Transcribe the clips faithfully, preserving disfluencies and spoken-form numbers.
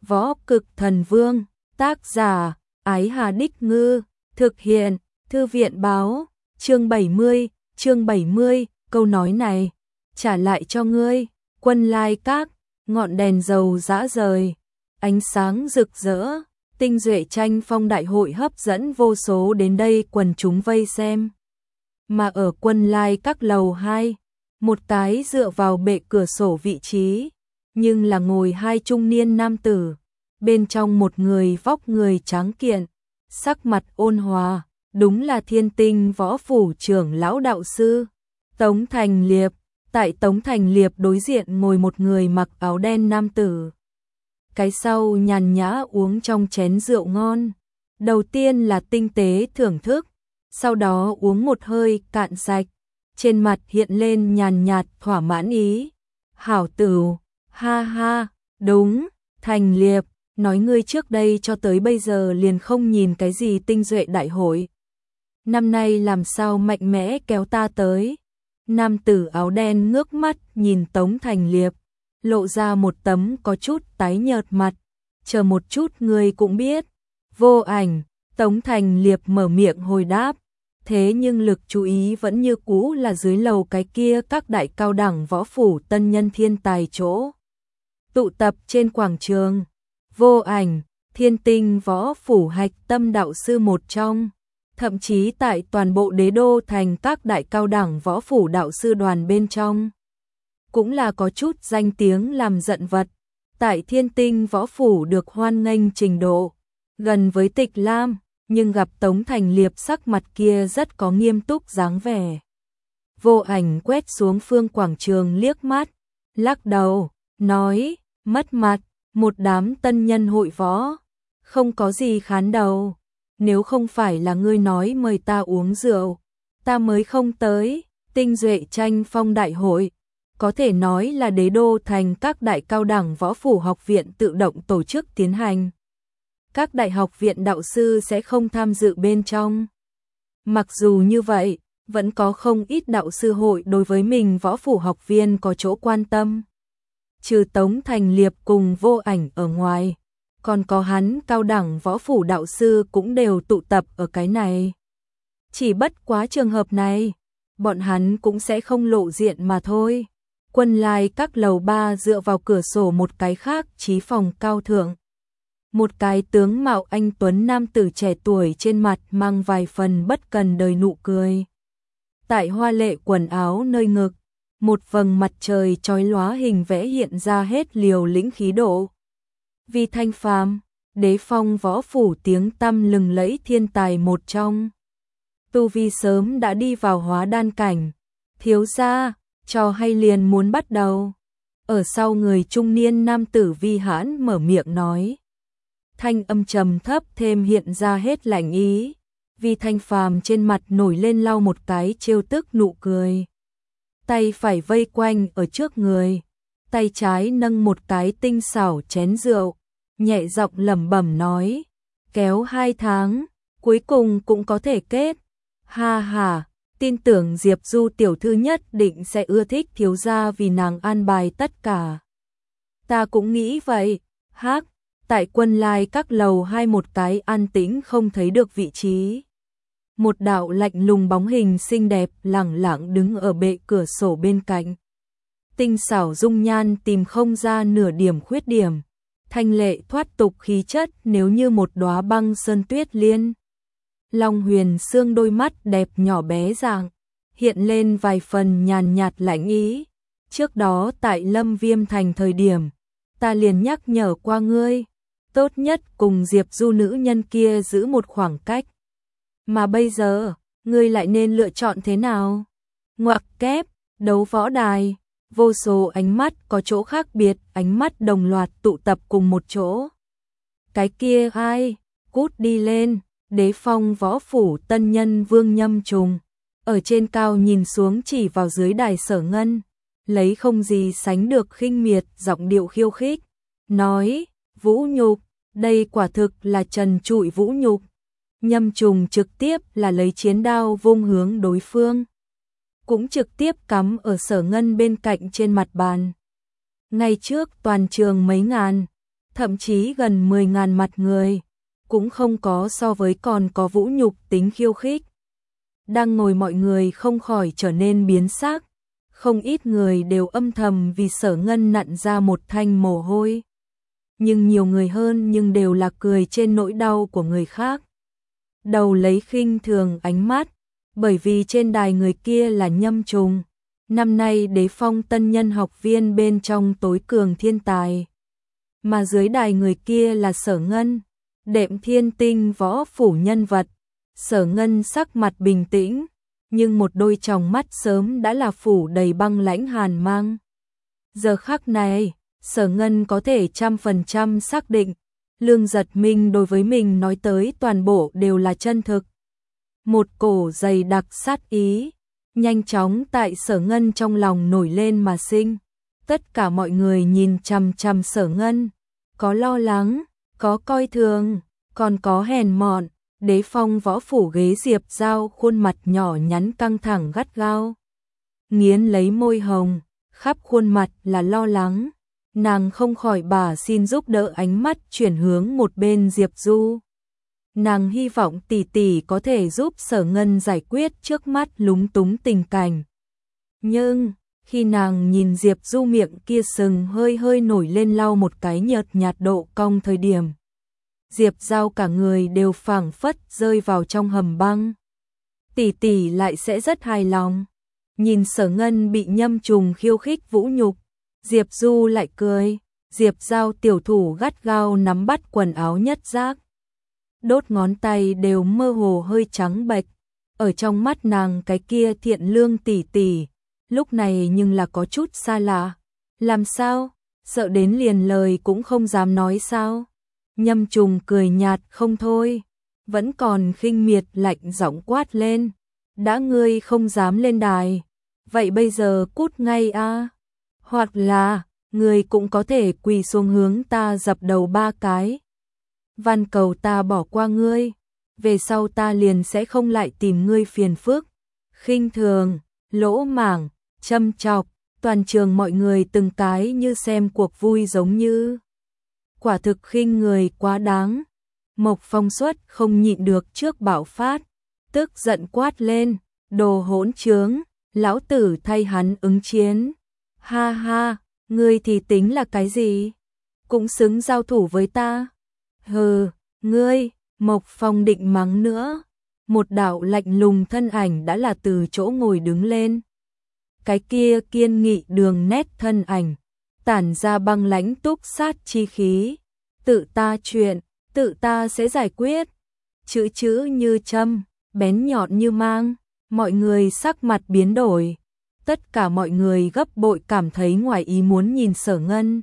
Võ Cực Thần Vương, tác giả, Ái Hà Đích Ngư, thực hiện, Thư viện báo, chương bảy mươi, chương bảy mươi, câu nói này, trả lại cho ngươi, Quân Lai Các, ngọn đèn dầu rã rời, ánh sáng rực rỡ, tinh duệ tranh phong đại hội hấp dẫn vô số đến đây quần chúng vây xem. Mà ở Quân Lai Các lầu hai, một cái dựa vào bệ cửa sổ vị trí, nhưng là ngồi hai trung niên nam tử, bên trong một người vóc người tráng kiện, sắc mặt ôn hòa, đúng là Thiên Tinh Võ Phủ trưởng lão đạo sư, Tống Thành Liệp. Tại Tống Thành Liệp đối diện ngồi một người mặc áo đen nam tử. Cái sau nhàn nhã uống trong chén rượu ngon, đầu tiên là tinh tế thưởng thức, sau đó uống một hơi cạn sạch, trên mặt hiện lên nhàn nhạt thỏa mãn ý. Hảo tửu, ha ha, đúng, Thành Liệp, nói ngươi trước đây cho tới bây giờ liền không nhìn cái gì tinh duệ đại hội. Năm nay làm sao mạnh mẽ kéo ta tới. Nam tử áo đen ngước mắt nhìn Tống Thành Liệp, lộ ra một tấm có chút tái nhợt mặt, chờ một chút ngươi cũng biết. Vô Ảnh, Tống Thành Liệp mở miệng hồi đáp, thế nhưng lực chú ý vẫn như cũ là dưới lầu cái kia các đại cao đẳng võ phủ tân nhân thiên tài chỗ. Tụ tập trên quảng trường, Vô Ảnh, Thiên Tinh Võ Phủ hạch tâm đạo sư một trong. Thậm chí tại toàn bộ đế đô thành các đại cao đẳng võ phủ đạo sư đoàn bên trong, cũng là có chút danh tiếng làm giận vật. Tại Thiên Tinh Võ Phủ được hoan nghênh trình độ gần với Tịch Lam, nhưng gặp Tống Thành Liệp sắc mặt kia rất có nghiêm túc dáng vẻ. Vô Ảnh quét xuống phương quảng trường liếc mắt, lắc đầu, nói, mất mặt, một đám tân nhân hội võ, không có gì khán đầu. Nếu không phải là ngươi nói mời ta uống rượu, ta mới không tới. Tinh duệ tranh phong đại hội, có thể nói là đế đô thành các đại cao đẳng võ phủ học viện tự động tổ chức tiến hành. Các đại học viện đạo sư sẽ không tham dự bên trong. Mặc dù như vậy, vẫn có không ít đạo sư hội đối với mình võ phủ học viên có chỗ quan tâm. Trừ Tống Thành Liệp cùng Vô Ảnh ở ngoài, còn có hắn cao đẳng võ phủ đạo sư cũng đều tụ tập ở cái này. Chỉ bất quá trường hợp này, bọn hắn cũng sẽ không lộ diện mà thôi. Quân Lai Các lầu ba dựa vào cửa sổ một cái khác chí phòng cao thượng. Một cái tướng mạo anh tuấn nam tử trẻ tuổi trên mặt mang vài phần bất cần đời nụ cười. Tại hoa lệ quần áo nơi ngực, một vầng mặt trời chói lóa hình vẽ hiện ra hết liều lĩnh khí độ. Vi Thanh Phàm, đế phong võ phủ tiếng tăm lừng lẫy thiên tài một trong. Tu vi sớm đã đi vào hóa đan cảnh. Thiếu gia, trò hay liền muốn bắt đầu. Ở sau người trung niên nam tử Vi Hãn mở miệng nói. Thanh âm trầm thấp thêm hiện ra hết lạnh ý. Vi Thanh Phàm trên mặt nổi lên lau một cái trêu tức nụ cười. Tay phải vây quanh ở trước người, tay trái nâng một cái tinh xảo chén rượu, nhẹ giọng lẩm bẩm nói, kéo hai tháng, cuối cùng cũng có thể kết. Ha ha, tin tưởng Diệp Du tiểu thư nhất định sẽ ưa thích thiếu gia vì nàng an bài tất cả. Ta cũng nghĩ vậy. Hắc, tại Quân Lai Các lầu hai một cái an tĩnh không thấy được vị trí. Một đạo lạnh lùng bóng hình xinh đẹp lẳng lặng đứng ở bệ cửa sổ bên cạnh. Tinh xảo dung nhan tìm không ra nửa điểm khuyết điểm. Thanh lệ thoát tục khí chất nếu như một đóa băng sơn tuyết liên. Long huyền xương đôi mắt đẹp nhỏ bé dạng, hiện lên vài phần nhàn nhạt lạnh ý. Trước đó tại Lâm Viêm Thành thời điểm, ta liền nhắc nhở qua ngươi, tốt nhất cùng Diệp Du nữ nhân kia giữ một khoảng cách. Mà bây giờ, ngươi lại nên lựa chọn thế nào? Ngoặc kép, đấu võ đài, vô số ánh mắt có chỗ khác biệt, ánh mắt đồng loạt tụ tập cùng một chỗ. Cái kia ai? Cút đi lên, đế phong võ phủ tân nhân Vương Nhâm Trùng. Ở trên cao nhìn xuống chỉ vào dưới đài Sở Ngân, lấy không gì sánh được khinh miệt giọng điệu khiêu khích. Nói, vũ nhục, đây quả thực là trần trụi vũ nhục. Nhâm Trùng trực tiếp là lấy chiến đao vung hướng đối phương, cũng trực tiếp cắm ở Sở Ngân bên cạnh trên mặt bàn. Ngay trước toàn trường mấy ngàn thậm chí gần mười ngàn mặt người, cũng không có so với còn có vũ nhục tính khiêu khích. Đang ngồi mọi người không khỏi trở nên biến sắc, không ít người đều âm thầm vì Sở Ngân nặn ra một thanh mồ hôi. Nhưng nhiều người hơn nhưng đều là cười trên nỗi đau của người khác. Đầu lấy khinh thường ánh mắt, bởi vì trên đài người kia là Nhâm Trùng, năm nay đế phong tân nhân học viên bên trong tối cường thiên tài. Mà dưới đài người kia là Sở Ngân, đệm thiên tinh võ phủ nhân vật. Sở Ngân sắc mặt bình tĩnh, nhưng một đôi tròng mắt sớm đã là phủ đầy băng lãnh hàn mang. Giờ khắc này, Sở Ngân có thể trăm phần trăm xác định, Lương Giật Minh đối với mình nói tới toàn bộ đều là chân thực. Một cổ dày đặc sát ý, nhanh chóng tại Sở Ngân trong lòng nổi lên mà sinh. Tất cả mọi người nhìn chằm chằm Sở Ngân, có lo lắng, có coi thường, còn có hèn mọn. Đế phong võ phủ ghế Diệp Giao khuôn mặt nhỏ nhắn căng thẳng gắt gao, nghiến lấy môi hồng, khắp khuôn mặt là lo lắng. Nàng không khỏi bà xin giúp đỡ ánh mắt chuyển hướng một bên Diệp Du. Nàng hy vọng tỷ tỷ có thể giúp Sở Ngân giải quyết trước mắt lúng túng tình cảnh. Nhưng, khi nàng nhìn Diệp Du miệng kia sừng hơi hơi nổi lên lau một cái nhợt nhạt độ cong thời điểm, Diệp Giao cả người đều phảng phất rơi vào trong hầm băng. Tỷ tỷ lại sẽ rất hài lòng. Nhìn Sở Ngân bị Nhâm Trùng khiêu khích vũ nhục, Diệp Du lại cười. Diệp Giao tiểu thủ gắt gao nắm bắt quần áo Nhất Giác, đốt ngón tay đều mơ hồ hơi trắng bệch. Ở trong mắt nàng cái kia thiện lương tỷ tỷ, lúc này nhưng là có chút xa lạ. Làm sao? Sợ đến liền lời cũng không dám nói sao? Nhâm Trùng cười nhạt không thôi, vẫn còn khinh miệt lạnh giọng quát lên. Đã ngươi không dám lên đài, vậy bây giờ cút ngay a, hoặc là ngươi cũng có thể quỳ xuống hướng ta dập đầu ba cái. Van cầu ta bỏ qua ngươi, về sau ta liền sẽ không lại tìm ngươi phiền phức. Khinh thường, lỗ mảng, châm chọc, toàn trường mọi người từng cái như xem cuộc vui giống như. Quả thực khinh người quá đáng. Mộc Phong Xuất không nhịn được trước bạo phát, tức giận quát lên, đồ hỗn trướng, lão tử thay hắn ứng chiến. Ha ha, ngươi thì tính là cái gì? Cũng xứng giao thủ với ta? Hừ, ngươi, Mộc Phong định mắng nữa. Một đạo lạnh lùng thân ảnh đã là từ chỗ ngồi đứng lên. Cái kia kiên nghị đường nét thân ảnh, tản ra băng lãnh túc sát chi khí. Tự ta chuyện, tự ta sẽ giải quyết. Chữ chữ như châm, bén nhọn như mang, mọi người sắc mặt biến đổi. Tất cả mọi người gấp bội cảm thấy ngoài ý muốn nhìn Sở Ngân.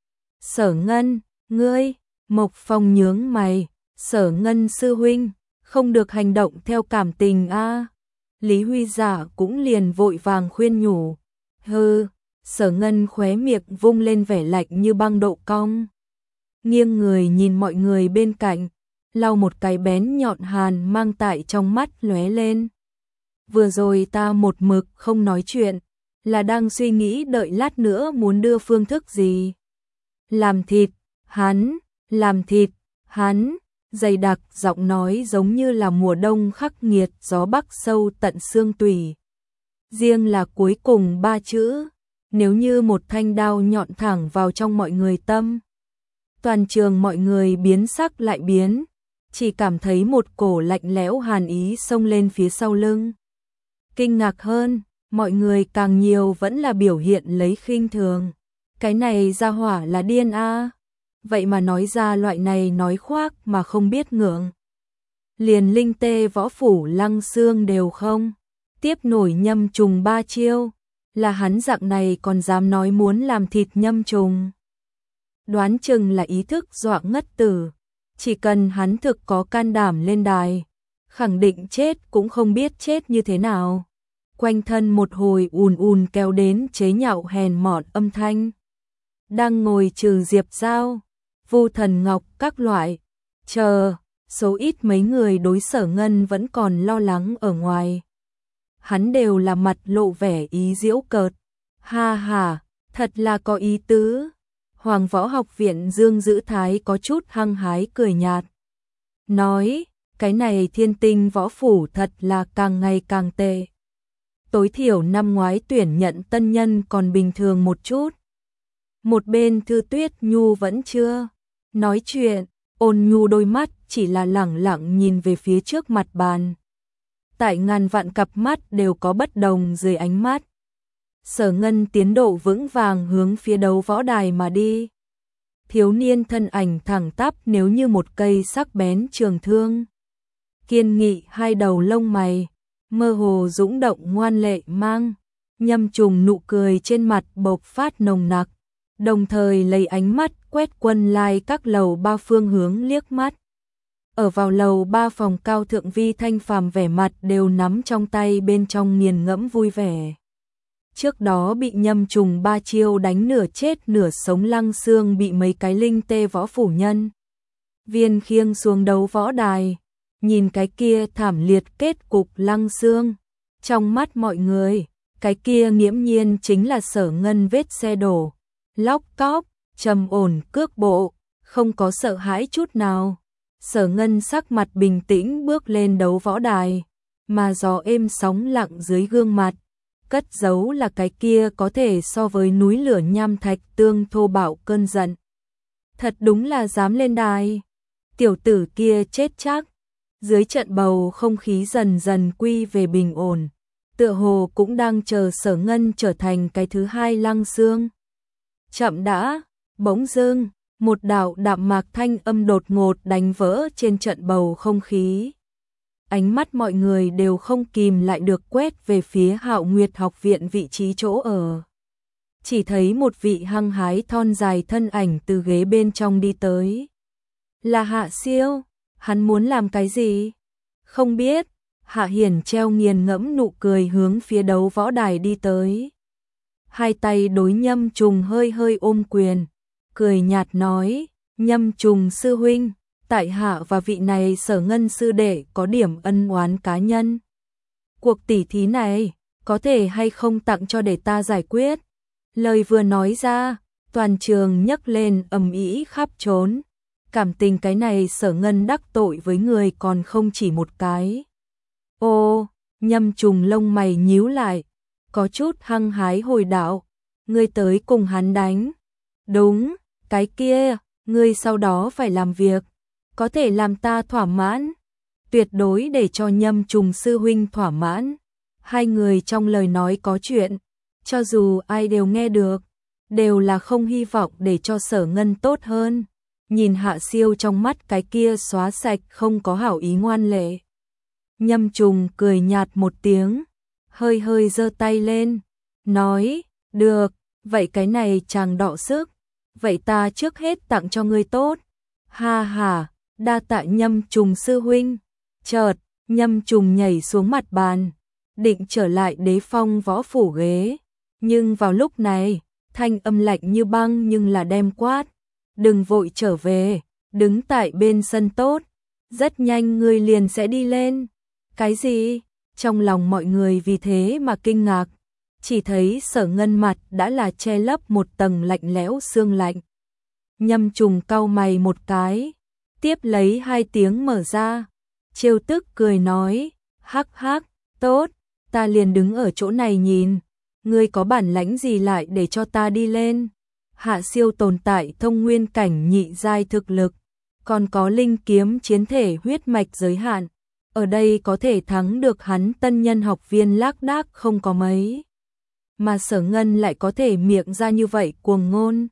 Sở Ngân, ngươi, Mộc Phong nhướng mày, Sở Ngân sư huynh, không được hành động theo cảm tình a. Lý Huy Giả cũng liền vội vàng khuyên nhủ. Hừ, Sở Ngân khóe miệng vung lên vẻ lạnh như băng độ cong. Nghiêng người nhìn mọi người bên cạnh, lau một cái bén nhọn hàn mang tại trong mắt lóe lên. Vừa rồi ta một mực không nói chuyện, là đang suy nghĩ đợi lát nữa muốn đưa phương thức gì. Làm thịt, hắn, làm thịt, hắn, dày đặc giọng nói giống như là mùa đông khắc nghiệt gió bắc sâu tận xương tủy. Riêng là cuối cùng ba chữ, nếu như một thanh đao nhọn thẳng vào trong mọi người tâm. Toàn trường mọi người biến sắc lại biến, chỉ cảm thấy một cổ lạnh lẽo hàn ý xông lên phía sau lưng. Kinh ngạc hơn, mọi người càng nhiều vẫn là biểu hiện lấy khinh thường. Cái này ra hỏa là điên a, vậy mà nói ra loại này nói khoác mà không biết ngượng. Liền linh tê võ phủ Lăng Xương đều không tiếp nổi Nhâm Trùng ba chiêu, là hắn dạng này còn dám nói muốn làm thịt Nhâm Trùng. Đoán chừng là ý thức dọa ngất tử, chỉ cần hắn thực có can đảm lên đài, khẳng định chết cũng không biết chết như thế nào. Quanh thân một hồi ùn ùn kéo đến chế nhạo hèn mọn âm thanh. Đang ngồi trừ Diệp Giao, Vu Thần Ngọc các loại, chờ, số ít mấy người đối Sở Ngân vẫn còn lo lắng ở ngoài. Hắn đều là mặt lộ vẻ ý giễu cợt. Ha ha, thật là có ý tứ. Hoàng Võ Học Viện Dương Dữ Thái có chút hăng hái cười nhạt. Nói, cái này Thiên Tinh Võ Phủ thật là càng ngày càng tệ. Tối thiểu năm ngoái tuyển nhận tân nhân còn bình thường một chút. Một bên Thư Tuyết Nhu vẫn chưa nói chuyện, Ôn Nhu đôi mắt chỉ là lẳng lặng nhìn về phía trước mặt bàn. Tại ngàn vạn cặp mắt đều có bất đồng dưới ánh mắt. Sở Ngân tiến độ vững vàng hướng phía đấu võ đài mà đi. Thiếu niên thân ảnh thẳng tắp nếu như một cây sắc bén trường thương. Kiên nghị hai đầu lông mày, mơ hồ dũng động ngoan lệ mang. Nhâm Trùng nụ cười trên mặt bộc phát nồng nặc, đồng thời lấy ánh mắt quét quân lai các lầu ba phương hướng liếc mắt. Ở vào lầu ba phòng cao thượng Vi Thanh Phàm vẻ mặt đều nắm trong tay bên trong nghiền ngẫm vui vẻ. Trước đó bị Nhâm Trùng ba chiêu đánh nửa chết nửa sống Lăng Xương bị mấy cái linh tê võ phủ nhân viên khiêng xuống đấu võ đài, nhìn cái kia thảm liệt kết cục Lăng Xương. Trong mắt mọi người, cái kia nghiễm nhiên chính là Sở Ngân vết xe đổ, lóc cóp, trầm ổn cước bộ, không có sợ hãi chút nào. Sở Ngân sắc mặt bình tĩnh bước lên đấu võ đài, mà gió êm sóng lặng dưới gương mặt, cất giấu là cái kia có thể so với núi lửa nham thạch tương thô bạo cơn giận. Thật đúng là dám lên đài, tiểu tử kia chết chắc. Dưới trận bầu không khí dần dần quy về bình ổn, tựa hồ cũng đang chờ Sở Ngân trở thành cái thứ hai Lăng Xương. Chậm đã, bỗng dưng, một đạo đạm mạc thanh âm đột ngột đánh vỡ trên trận bầu không khí. Ánh mắt mọi người đều không kìm lại được quét về phía Hạo Nguyệt Học Viện vị trí chỗ ở. Chỉ thấy một vị hăng hái thon dài thân ảnh từ ghế bên trong đi tới. Là Hạ Siêu, hắn muốn làm cái gì? Không biết. Hạ Hiển treo nghiền ngẫm nụ cười hướng phía đấu võ đài đi tới. Hai tay đối Nhâm Trùng hơi hơi ôm quyền, cười nhạt nói, Nhâm Trùng sư huynh, tại hạ và vị này Sở Ngân sư đệ có điểm ân oán cá nhân. Cuộc tỉ thí này, có thể hay không tặng cho để ta giải quyết? Lời vừa nói ra, toàn trường nhấc lên ầm ĩ khắp trốn. Cảm tình cái này Sở Ngân đắc tội với người còn không chỉ một cái. Ô, Nhâm Trùng lông mày nhíu lại, có chút hăng hái hồi đạo, ngươi tới cùng hắn đánh. Đúng, cái kia, ngươi sau đó phải làm việc, có thể làm ta thỏa mãn, tuyệt đối để cho Nhâm Trùng sư huynh thỏa mãn. Hai người trong lời nói có chuyện, cho dù ai đều nghe được, đều là không hy vọng để cho Sở Ngân tốt hơn. Nhìn Hạ Siêu trong mắt cái kia xóa sạch không có hảo ý ngoan lệ. Nhâm Trùng cười nhạt một tiếng, hơi hơi giơ tay lên, nói, được, vậy cái này chàng đọ sức, vậy ta trước hết tặng cho ngươi tốt. Ha ha, đa tạ Nhâm Trùng sư huynh. Chợt, Nhâm Trùng nhảy xuống mặt bàn, định trở lại Đế Phong võ phủ ghế, nhưng vào lúc này, thanh âm lạnh như băng nhưng là đem quát, đừng vội trở về, đứng tại bên sân tốt, rất nhanh ngươi liền sẽ đi lên. Cái gì? Trong lòng mọi người vì thế mà kinh ngạc, chỉ thấy Sở Ngân mặt đã là che lấp một tầng lạnh lẽo xương lạnh. Nhâm Trùng cau mày một cái, tiếp lấy hai tiếng mở ra, trêu tức cười nói, hắc hắc, tốt, ta liền đứng ở chỗ này nhìn, ngươi có bản lãnh gì lại để cho ta đi lên? Hạ Siêu tồn tại thông nguyên cảnh nhị giai thực lực, còn có linh kiếm chiến thể huyết mạch giới hạn, ở đây có thể thắng được hắn tân nhân học viên lác đác không có mấy. Mà Sở Ngân lại có thể miệng ra như vậy cuồng ngôn.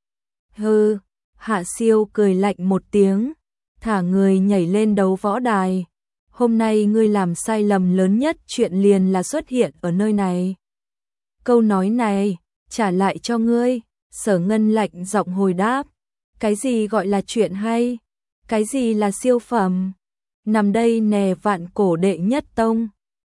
Hừ, Hạ Siêu cười lạnh một tiếng, thả người nhảy lên đấu võ đài. Hôm nay ngươi làm sai lầm lớn nhất chuyện liền là xuất hiện ở nơi này. Câu nói này, trả lại cho ngươi. Sở Ngân lạnh giọng hồi đáp, cái gì gọi là chuyện hay, cái gì là siêu phẩm, nằm đây nè vạn cổ đệ nhất tông.